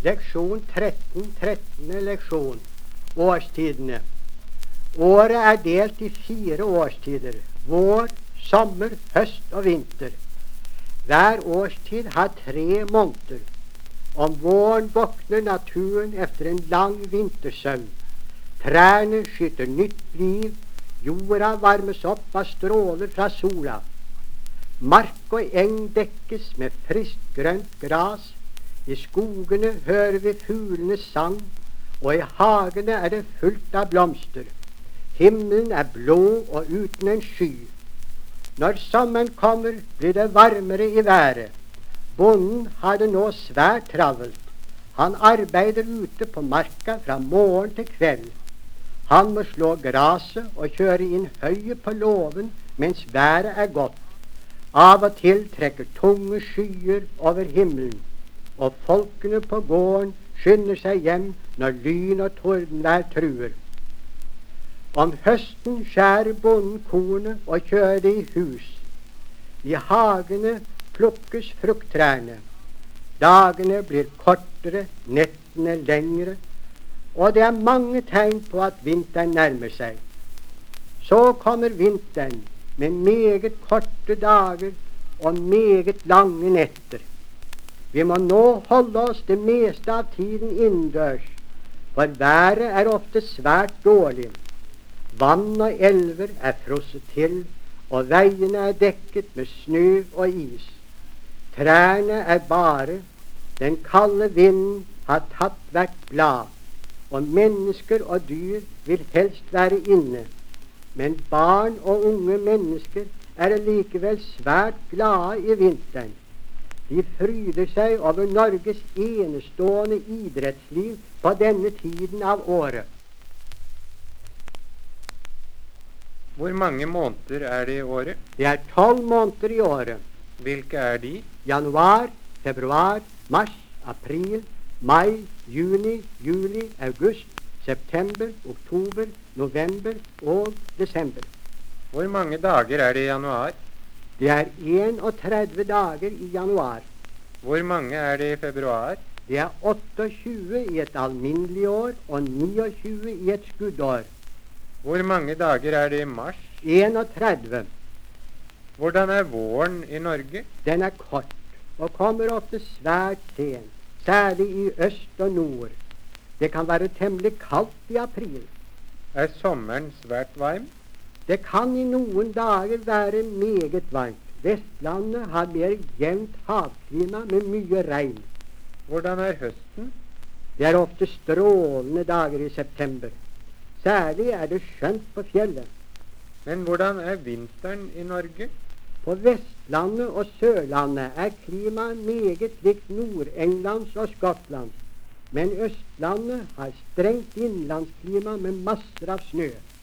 Leksjon 13, 13. leksjon. Årstidene. Året er delt i 4 årstider. Vår, sommer, høst og vinter. Hver årstid har 3 måneder. Om våren våkner naturen efter en lang vintersøvn. Trærne skyter nytt liv. Jorda varmes opp av stråler fra sola. Mark og eng dekkes med friskt grønt gras. I skogene hører vi fuglenes sang, og i hagene er det fullt av blomster. Himmelen er blå og uten en sky. Når sommeren kommer, blir det varmere i været. Bonden har det nå svært travelt. Han arbeider ute på marka fra morgen til kveld. Han må slå graset og kjøre inn høyet på låven mens været er godt. Av og til trekker tunge skyer over himmelen, og folkene på gården skynder seg hjem når lyn og tordenvær truer. Om høsten skjærer bonden kornet og kjører det i hus. I hagene plukkes frukttrærne. Dagene blir kortere, nettene lengre, og det er mange tegn på at vinteren nærmer seg. Så kommer vinteren med meget korte dager og meget lange netter. Vi må nå holde oss det meste av tiden innendørs, for været er ofte svært dårlig. Vann og elver er frosset til, og veiene er dekket med snø og is. Trærne er bare, den kalde vinden har tatt hvert blad, og mennesker og dyr vil helst være inne. Men barn og unge mennesker er likevel svært glade i vinteren. De fryder seg over Norges enestående idrettsliv på denne tiden av året. Hvor mange måneder er det i året? Det er 12 måneder i året. Hvilke er de? Januar, februar, mars, april, mai, juni, juli, august, september, oktober, november og desember. Hvor mange dager er det i januar? Det er 31 dager i januar. Hvor mange er det i februar? Det er 28 i et alminnelig år og 29 i et skuddår. Hvor mange dager er det i mars? 31. Hvordan er våren i Norge? Den er kort og kommer ofte svært sent, særlig i øst og nord. Det kan være temmelig kaldt i april. Er sommeren svært varm? Det kan i noen dager være meget varmt. Vestlandet har mer jevnt havklima med mye regn. Hvordan er høsten? Det er ofte strålende dager i september. Særlig er det skjønt på fjellet. Men hvordan er vinteren i Norge? På Vestlandet og Sørlandet er klimaet meget likt Nord-Englands og Skottlands. Men Østlandet har strengt innlandsklima med masser av snø.